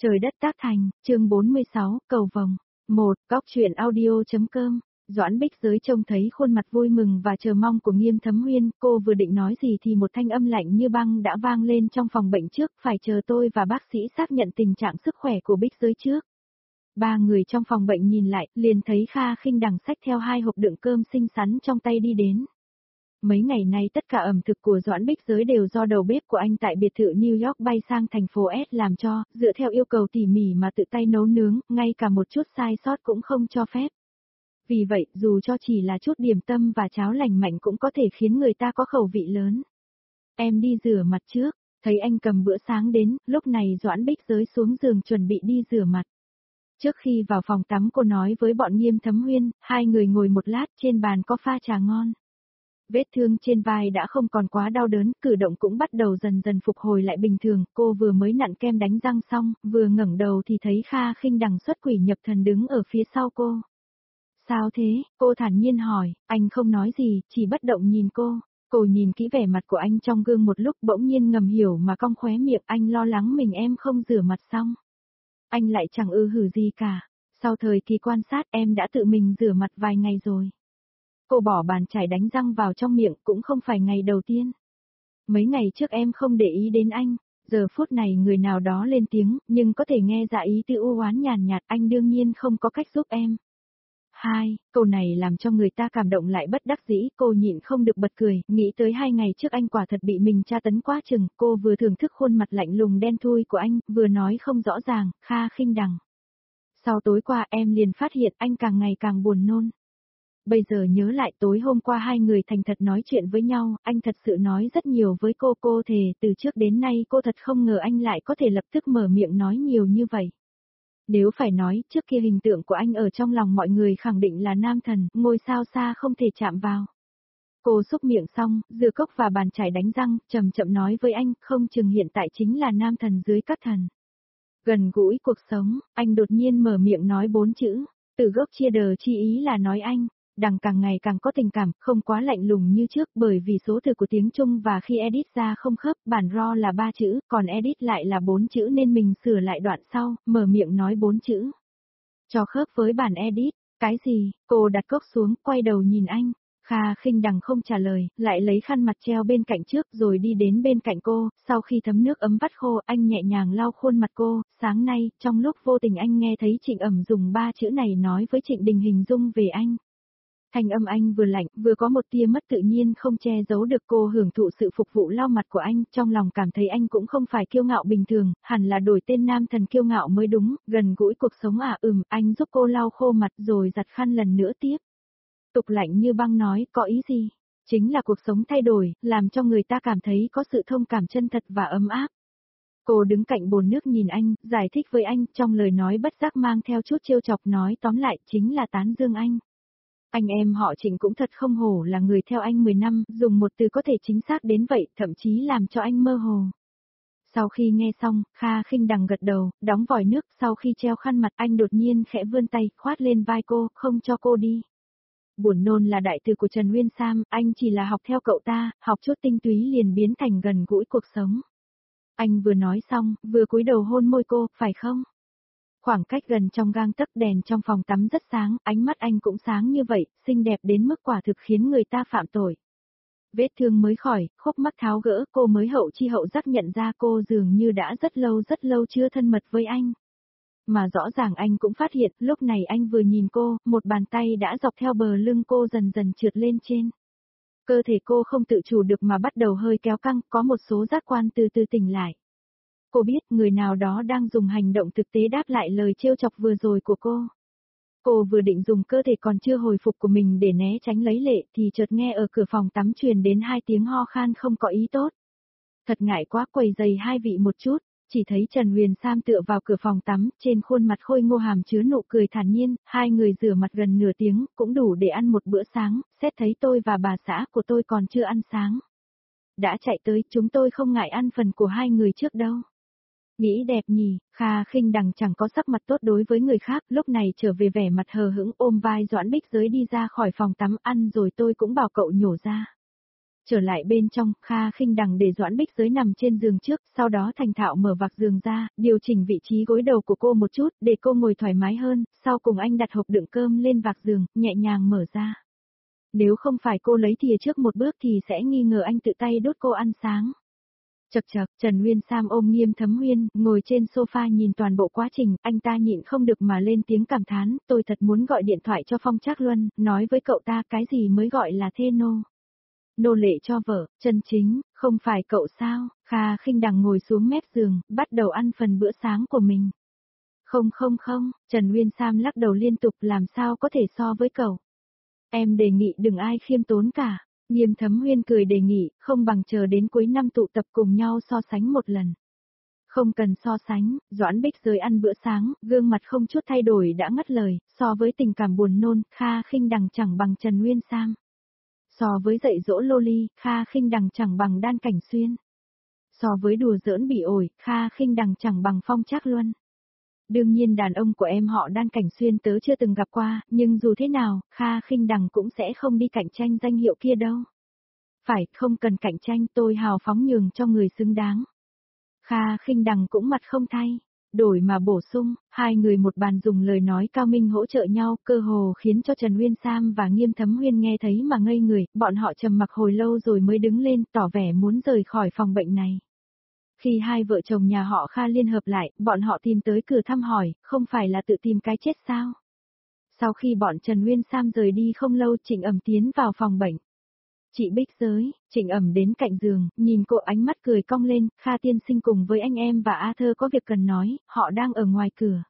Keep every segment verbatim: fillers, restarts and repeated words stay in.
Trời đất tác thành, chương bốn mươi sáu, cầu vồng. một. Góc truyện audio.com. Doãn Bích Giới trông thấy khuôn mặt vui mừng và chờ mong của Nghiêm Thấm Huyên, cô vừa định nói gì thì một thanh âm lạnh như băng đã vang lên trong phòng bệnh trước, phải chờ tôi và bác sĩ xác nhận tình trạng sức khỏe của Bích Giới trước. Ba người trong phòng bệnh nhìn lại, liền thấy Kha Khinh Đằng xách theo hai hộp đựng cơm xinh xắn trong tay đi đến. Mấy ngày nay tất cả ẩm thực của Doãn Bích Giới đều do đầu bếp của anh tại biệt thự New York bay sang thành phố S làm cho, dựa theo yêu cầu tỉ mỉ mà tự tay nấu nướng, ngay cả một chút sai sót cũng không cho phép. Vì vậy, dù cho chỉ là chút điểm tâm và cháo lành mạnh cũng có thể khiến người ta có khẩu vị lớn. Em đi rửa mặt trước, thấy anh cầm bữa sáng đến, lúc này Doãn Bích Giới xuống giường chuẩn bị đi rửa mặt. Trước khi vào phòng tắm cô nói với bọn Nghiêm Thấm Huyên, hai người ngồi một lát trên bàn có pha trà ngon. Vết thương trên vai đã không còn quá đau đớn, cử động cũng bắt đầu dần dần phục hồi lại bình thường, cô vừa mới nặn kem đánh răng xong, vừa ngẩng đầu thì thấy Kha Khinh Đằng xuất quỷ nhập thần đứng ở phía sau cô. Sao thế? Cô thản nhiên hỏi, anh không nói gì, chỉ bất động nhìn cô. Cô nhìn kỹ vẻ mặt của anh trong gương một lúc bỗng nhiên ngầm hiểu mà cong khóe miệng, anh lo lắng mình em không rửa mặt xong. Anh lại chẳng ư hử gì cả, sau thời kỳ quan sát em đã tự mình rửa mặt vài ngày rồi. Cô bỏ bàn chải đánh răng vào trong miệng cũng không phải ngày đầu tiên. Mấy ngày trước em không để ý đến anh, giờ phút này người nào đó lên tiếng, nhưng có thể nghe ra ý tư u oán nhàn nhạt, anh đương nhiên không có cách giúp em. Hai, câu này làm cho người ta cảm động lại bất đắc dĩ, cô nhịn không được bật cười, nghĩ tới hai ngày trước anh quả thật bị mình tra tấn quá chừng, cô vừa thưởng thức khuôn mặt lạnh lùng đen thui của anh, vừa nói không rõ ràng, Kha Khinh Đằng. Sau tối qua em liền phát hiện anh càng ngày càng buồn nôn. Bây giờ nhớ lại tối hôm qua hai người thành thật nói chuyện với nhau, anh thật sự nói rất nhiều với cô, cô thề từ trước đến nay cô thật không ngờ anh lại có thể lập tức mở miệng nói nhiều như vậy. Nếu phải nói, trước kia hình tượng của anh ở trong lòng mọi người khẳng định là nam thần, ngôi sao xa không thể chạm vào. Cô xúc miệng xong, dừa cốc và bàn chải đánh răng, chậm chậm nói với anh, không chừng hiện tại chính là nam thần dưới các thần. Gần gũi cuộc sống, anh đột nhiên mở miệng nói bốn chữ, từ gốc chia đờ chi ý là nói anh. Đằng càng ngày càng có tình cảm, không quá lạnh lùng như trước bởi vì số từ của tiếng Trung và khi edit ra không khớp, bản raw là ba chữ, còn edit lại là bốn chữ nên mình sửa lại đoạn sau, mở miệng nói bốn chữ. Cho khớp với bản edit, cái gì, cô đặt cốc xuống, quay đầu nhìn anh, Kha Khinh Đằng không trả lời, lại lấy khăn mặt treo bên cạnh trước rồi đi đến bên cạnh cô, sau khi thấm nước ấm vắt khô anh nhẹ nhàng lau khuôn mặt cô, sáng nay, trong lúc vô tình anh nghe thấy Trịnh Ẩm dùng ba chữ này nói với Trịnh Đình hình dung về anh. Thanh âm anh vừa lạnh, vừa có một tia mất tự nhiên không che giấu được, cô hưởng thụ sự phục vụ lau mặt của anh, trong lòng cảm thấy anh cũng không phải kiêu ngạo bình thường, hẳn là đổi tên nam thần kiêu ngạo mới đúng, gần gũi cuộc sống à ừm, anh giúp cô lau khô mặt rồi giặt khăn lần nữa tiếp. Tục lạnh như băng nói, có ý gì? Chính là cuộc sống thay đổi, làm cho người ta cảm thấy có sự thông cảm chân thật và ấm áp. Cô đứng cạnh bồn nước nhìn anh, giải thích với anh, trong lời nói bất giác mang theo chút trêu chọc, nói tóm lại chính là tán dương anh. Anh em họ Trịnh cũng thật không hổ là người theo anh mười năm, dùng một từ có thể chính xác đến vậy, thậm chí làm cho anh mơ hồ. Sau khi nghe xong, Kha Khinh Đằng gật đầu, đóng vòi nước, sau khi treo khăn mặt anh đột nhiên khẽ vươn tay, khoát lên vai cô, không cho cô đi. Buồn nôn là đại từ của Trần Nguyên Sam, anh chỉ là học theo cậu ta, học chút tinh túy liền biến thành gần gũi cuộc sống. Anh vừa nói xong, vừa cúi đầu hôn môi cô, phải không? Khoảng cách gần trong gang tấc, đèn trong phòng tắm rất sáng, ánh mắt anh cũng sáng như vậy, xinh đẹp đến mức quả thực khiến người ta phạm tội. Vết thương mới khỏi, khúc mắc tháo gỡ, cô mới hậu chi hậu giác nhận ra cô dường như đã rất lâu rất lâu chưa thân mật với anh. Mà rõ ràng anh cũng phát hiện, lúc này anh vừa nhìn cô, một bàn tay đã dọc theo bờ lưng cô dần dần trượt lên trên. Cơ thể cô không tự chủ được mà bắt đầu hơi kéo căng, có một số giác quan từ từ tỉnh lại. Cô biết người nào đó đang dùng hành động thực tế đáp lại lời trêu chọc vừa rồi của cô. Cô vừa định dùng cơ thể còn chưa hồi phục của mình để né tránh lấy lệ thì chợt nghe ở cửa phòng tắm truyền đến hai tiếng ho khan không có ý tốt. Thật ngại quá, quầy giày hai vị một chút, chỉ thấy Trần Huyền Sam tựa vào cửa phòng tắm, trên khuôn mặt khôi ngô hàm chứa nụ cười thản nhiên, hai người rửa mặt gần nửa tiếng, cũng đủ để ăn một bữa sáng, xét thấy tôi và bà xã của tôi còn chưa ăn sáng. Đã chạy tới, chúng tôi không ngại ăn phần của hai người trước đâu. Nghĩ đẹp nhỉ, Kha Khinh Đằng chẳng có sắc mặt tốt đối với người khác, lúc này trở về vẻ mặt hờ hững ôm vai Doãn Bích Giới đi ra khỏi phòng tắm, ăn rồi tôi cũng bảo cậu nhổ ra. Trở lại bên trong, Kha Khinh Đằng để Doãn Bích Giới nằm trên giường trước, sau đó thành thạo mở vạc giường ra, điều chỉnh vị trí gối đầu của cô một chút, để cô ngồi thoải mái hơn, sau cùng anh đặt hộp đựng cơm lên vạc giường, nhẹ nhàng mở ra. Nếu không phải cô lấy thìa trước một bước thì sẽ nghi ngờ anh tự tay đốt cô ăn sáng. Chậc chậc, Trần Nguyên Sam ôm Nghiêm Thấm Huyên, ngồi trên sofa nhìn toàn bộ quá trình, anh ta nhịn không được mà lên tiếng cảm thán, tôi thật muốn gọi điện thoại cho Phong Trác Luân, nói với cậu ta cái gì mới gọi là thê nô. Nô lệ cho vợ, chân chính, không phải cậu sao? Kha Khinh Đằng ngồi xuống mép giường, bắt đầu ăn phần bữa sáng của mình. Không không không, Trần Nguyên Sam lắc đầu liên tục, làm sao có thể so với cậu. Em đề nghị đừng ai khiêm tốn cả. Nghiêm Thấm Huyên cười đề nghị, không bằng chờ đến cuối năm tụ tập cùng nhau so sánh một lần. Không cần so sánh, Doãn Bích Giới ăn bữa sáng, gương mặt không chút thay đổi đã ngắt lời, so với tình cảm buồn nôn, Kha Khinh Đằng chẳng bằng Trần Nguyên Sam. So với dạy dỗ loli, Kha Khinh Đằng chẳng bằng Đan Cảnh Xuyên. So với đùa giỡn bị ổi, Kha Khinh Đằng chẳng bằng Phong Trác Luân. Đương nhiên đàn ông của em họ Đan Cảnh Xuyên tớ chưa từng gặp qua, nhưng dù thế nào, Kha Khinh Đằng cũng sẽ không đi cạnh tranh danh hiệu kia đâu. Phải, không cần cạnh tranh, tôi hào phóng nhường cho người xứng đáng. Kha Khinh Đằng cũng mặt không thay, đổi mà bổ sung, hai người một bàn dùng lời nói cao minh hỗ trợ nhau, cơ hồ khiến cho Trần Nguyên Sam và Nghiêm Thấm Huyên nghe thấy mà ngây người, bọn họ trầm mặc hồi lâu rồi mới đứng lên, tỏ vẻ muốn rời khỏi phòng bệnh này. Khi hai vợ chồng nhà họ Kha liên hợp lại, bọn họ tìm tới cửa thăm hỏi, không phải là tự tìm cái chết sao? Sau khi bọn Trần Nguyên Sam rời đi không lâu, Trịnh Ẩm tiến vào phòng bệnh. Chị Bích Giới, Trịnh Ẩm đến cạnh giường, nhìn cô ánh mắt cười cong lên, Kha tiên sinh cùng với anh em và A Thơ có việc cần nói, họ đang ở ngoài cửa.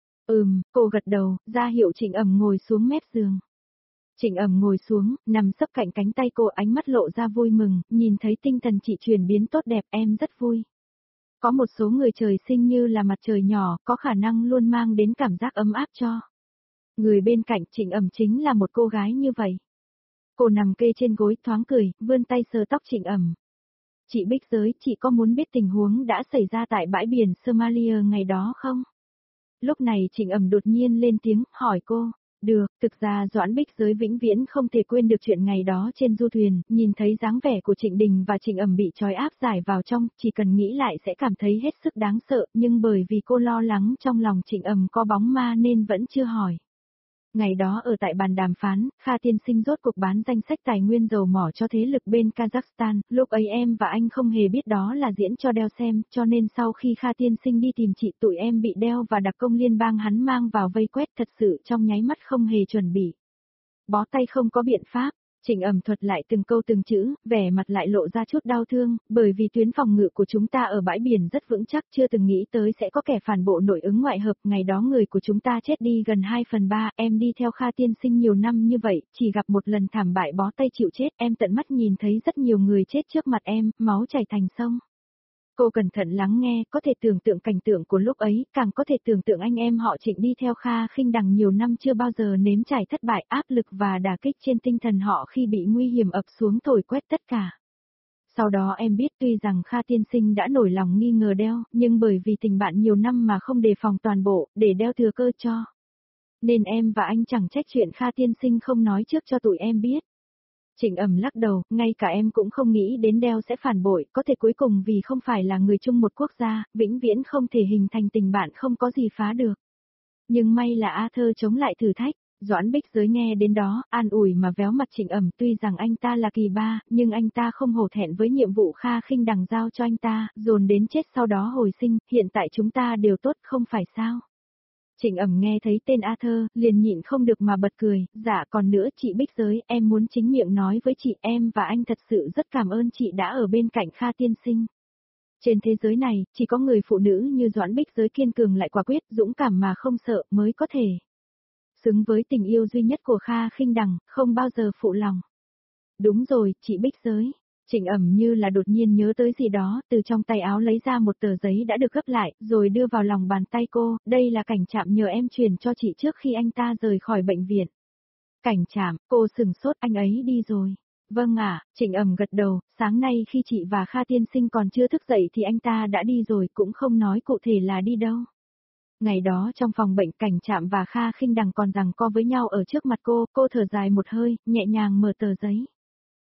Ừm, cô gật đầu, ra hiệu Trịnh Ẩm ngồi xuống mép giường. Trịnh Ẩm ngồi xuống, nằm sấp cạnh cánh tay cô, ánh mắt lộ ra vui mừng, nhìn thấy tinh thần chị chuyển biến tốt đẹp, em rất vui. Có một số người trời sinh như là mặt trời nhỏ, có khả năng luôn mang đến cảm giác ấm áp cho. Người bên cạnh Trịnh Ẩm chính là một cô gái như vậy. Cô nằm kê trên gối thoáng cười, vươn tay sờ tóc Trịnh Ẩm. Chị Bích Giới, chị có muốn biết tình huống đã xảy ra tại bãi biển Somalia ngày đó không? Lúc này Trịnh Ẩm đột nhiên lên tiếng, hỏi cô. Được, thực ra Doãn Bích Giới vĩnh viễn không thể quên được chuyện ngày đó trên du thuyền, nhìn thấy dáng vẻ của Trịnh Đình và Trịnh Ẩm bị trói áp giải vào trong, chỉ cần nghĩ lại sẽ cảm thấy hết sức đáng sợ, nhưng bởi vì cô lo lắng trong lòng Trịnh Ẩm có bóng ma nên vẫn chưa hỏi. Ngày đó ở tại bàn đàm phán, Kha tiên sinh rốt cuộc bán danh sách tài nguyên dầu mỏ cho thế lực bên Kazakhstan, lúc ấy em và anh không hề biết đó là diễn cho Đeo xem, cho nên sau khi Kha tiên sinh đi tìm chị tụi em bị Đeo và đặc công liên bang hắn mang vào vây quét, thật sự trong nháy mắt không hề chuẩn bị. Bó tay không có biện pháp. Trịnh Ẩm thuật lại từng câu từng chữ, vẻ mặt lại lộ ra chút đau thương, bởi vì tuyến phòng ngự của chúng ta ở bãi biển rất vững chắc, chưa từng nghĩ tới sẽ có kẻ phản bộ nội ứng ngoại hợp, ngày đó người của chúng ta chết đi gần hai phần ba, em đi theo Kha tiên sinh nhiều năm như vậy, chỉ gặp một lần thảm bại bó tay chịu chết, em tận mắt nhìn thấy rất nhiều người chết trước mặt em, máu chảy thành sông. Cô cẩn thận lắng nghe, có thể tưởng tượng cảnh tượng của lúc ấy, càng có thể tưởng tượng anh em họ Trịnh đi theo Kha Khinh Đằng nhiều năm chưa bao giờ nếm trải thất bại, áp lực và đả kích trên tinh thần họ khi bị nguy hiểm ập xuống thổi quét tất cả. Sau đó em biết tuy rằng Kha tiên sinh đã nổi lòng nghi ngờ Đeo, nhưng bởi vì tình bạn nhiều năm mà không đề phòng toàn bộ, để Đeo thừa cơ cho. Nên em và anh chẳng trách chuyện Kha tiên sinh không nói trước cho tụi em biết. Trịnh Ẩm lắc đầu, ngay cả em cũng không nghĩ đến Đeo sẽ phản bội, có thể cuối cùng vì không phải là người chung một quốc gia, vĩnh viễn không thể hình thành tình bạn không có gì phá được. Nhưng may là A Thơ chống lại thử thách, Doãn Bích Giới nghe đến đó, an ủi mà véo mặt Trịnh Ẩm, tuy rằng anh ta là kỳ ba, nhưng anh ta không hổ thẹn với nhiệm vụ Kha Khinh Đằng giao cho anh ta, dồn đến chết sau đó hồi sinh, hiện tại chúng ta đều tốt không phải sao. Trịnh Ẩm nghe thấy tên A Thơ, liền nhịn không được mà bật cười, dạ còn nữa chị Bích Giới, em muốn chính miệng nói với chị, em và anh thật sự rất cảm ơn chị đã ở bên cạnh Kha tiên sinh. Trên thế giới này, chỉ có người phụ nữ như Doãn Bích Giới kiên cường lại quả quyết, dũng cảm mà không sợ mới có thể xứng với tình yêu duy nhất của Kha Khinh Đằng, không bao giờ phụ lòng. Đúng rồi, chị Bích Giới. Trịnh Ẩm như là đột nhiên nhớ tới gì đó, từ trong tay áo lấy ra một tờ giấy đã được gấp lại, rồi đưa vào lòng bàn tay cô, đây là cảnh trạm nhờ em truyền cho chị trước khi anh ta rời khỏi bệnh viện. Cảnh trạm, cô sừng sốt, anh ấy đi rồi. Vâng ạ, Trịnh Ẩm gật đầu, sáng nay khi chị và Kha tiên sinh còn chưa thức dậy thì anh ta đã đi rồi, cũng không nói cụ thể là đi đâu. Ngày đó trong phòng bệnh cảnh trạm và Kha Khinh Đằng còn giằng co với nhau ở trước mặt cô, cô thở dài một hơi, nhẹ nhàng mở tờ giấy.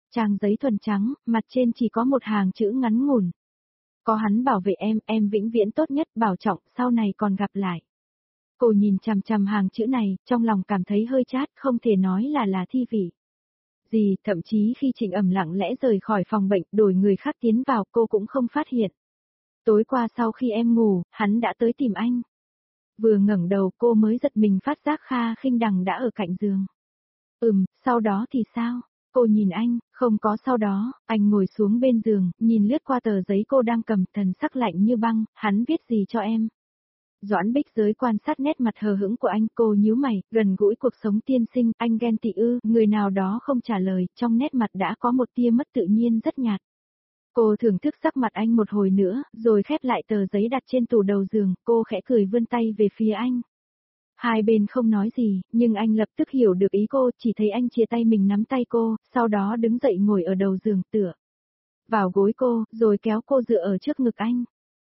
Trang giấy thuần trắng, mặt trên chỉ có một hàng chữ ngắn ngủn. Có hắn bảo vệ em, em vĩnh viễn tốt nhất, bảo trọng, sau này còn gặp lại. Cô nhìn chằm chằm hàng chữ này, trong lòng cảm thấy hơi chát, không thể nói là là thi vị. Gì, thậm chí khi Trịnh Ẩm lặng lẽ rời khỏi phòng bệnh, đổi người khác tiến vào, cô cũng không phát hiện. Tối qua sau khi em ngủ, hắn đã tới tìm anh. Vừa ngẩng đầu cô mới giật mình phát giác Kha Khinh Đằng đã ở cạnh giường. Ừm, sau đó thì sao? Cô nhìn anh, không có sau đó, anh ngồi xuống bên giường, nhìn lướt qua tờ giấy cô đang cầm, thần sắc lạnh như băng, hắn viết gì cho em? Doãn Bích Giới quan sát nét mặt hờ hững của anh, cô nhíu mày, gần gũi cuộc sống tiên sinh, anh ghen tị ư, người nào đó không trả lời, trong nét mặt đã có một tia mất tự nhiên rất nhạt. Cô thưởng thức sắc mặt anh một hồi nữa, rồi khép lại tờ giấy đặt trên tủ đầu giường, cô khẽ cười vươn tay về phía anh. Hai bên không nói gì, nhưng anh lập tức hiểu được ý cô, chỉ thấy anh chia tay mình nắm tay cô, sau đó đứng dậy ngồi ở đầu giường tựa vào gối cô, rồi kéo cô dựa ở trước ngực anh.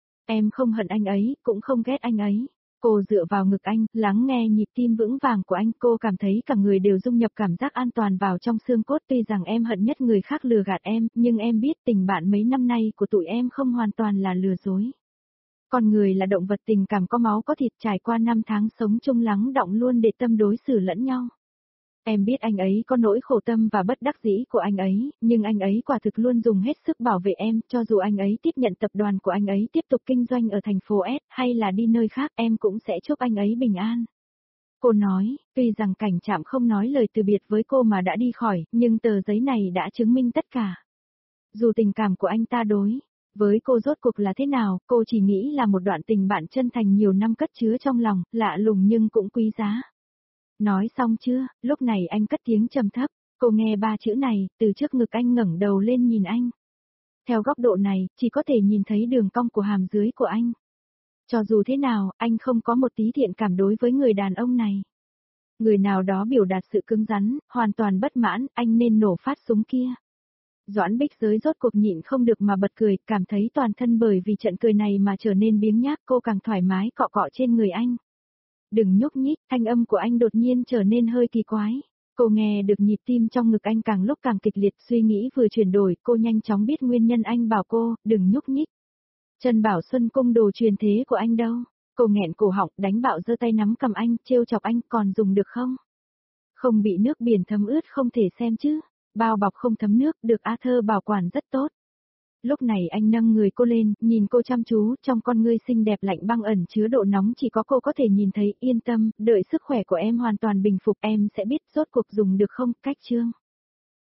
Em không hận anh ấy, cũng không ghét anh ấy. Cô dựa vào ngực anh, lắng nghe nhịp tim vững vàng của anh, cô cảm thấy cả người đều dung nhập cảm giác an toàn vào trong xương cốt. Tuy rằng em hận nhất người khác lừa gạt em, nhưng em biết tình bạn mấy năm nay của tụi em không hoàn toàn là lừa dối. Con người là động vật tình cảm có máu có thịt, trải qua năm tháng sống chung lắng đọng luôn để tâm đối xử lẫn nhau. Em biết anh ấy có nỗi khổ tâm và bất đắc dĩ của anh ấy, nhưng anh ấy quả thực luôn dùng hết sức bảo vệ em, cho dù anh ấy tiếp nhận tập đoàn của anh ấy tiếp tục kinh doanh ở thành phố S, hay là đi nơi khác, em cũng sẽ chúc anh ấy bình an. Cô nói, tuy rằng Cảnh Trạm không nói lời từ biệt với cô mà đã đi khỏi, nhưng tờ giấy này đã chứng minh tất cả. Dù tình cảm của anh ta đối với cô rốt cuộc là thế nào, cô chỉ nghĩ là một đoạn tình bạn chân thành nhiều năm cất chứa trong lòng, lạ lùng nhưng cũng quý giá. Nói xong chưa, lúc này anh cất tiếng trầm thấp, cô nghe ba chữ này, từ trước ngực anh ngẩng đầu lên nhìn anh. Theo góc độ này, chỉ có thể nhìn thấy đường cong của hàm dưới của anh. Cho dù thế nào, anh không có một tí thiện cảm đối với người đàn ông này. Người nào đó biểu đạt sự cứng rắn, hoàn toàn bất mãn, anh nên nổ phát súng kia. Doãn Bích Giới rốt cuộc nhịn không được mà bật cười, cảm thấy toàn thân bởi vì trận cười này mà trở nên biếng nhác, cô càng thoải mái cọ cọ trên người anh. Đừng nhúc nhích, thanh âm của anh đột nhiên trở nên hơi kỳ quái. Cô nghe được nhịp tim trong ngực anh càng lúc càng kịch liệt, suy nghĩ vừa chuyển đổi, cô nhanh chóng biết nguyên nhân anh bảo cô, đừng nhúc nhích. Trần Bảo Xuân cung đồ truyền thế của anh đâu? Cô nghẹn cổ họng, đánh bạo giơ tay nắm cầm anh, trêu chọc anh, còn dùng được không? Không bị nước biển thấm ướt không thể xem chứ. Bao bọc không thấm nước, được A Thơ bảo quản rất tốt. Lúc này anh nâng người cô lên, nhìn cô chăm chú, trong con ngươi xinh đẹp lạnh băng ẩn chứa độ nóng chỉ có cô có thể nhìn thấy, yên tâm, đợi sức khỏe của em hoàn toàn bình phục em sẽ biết rốt cuộc dùng được không, cách chương.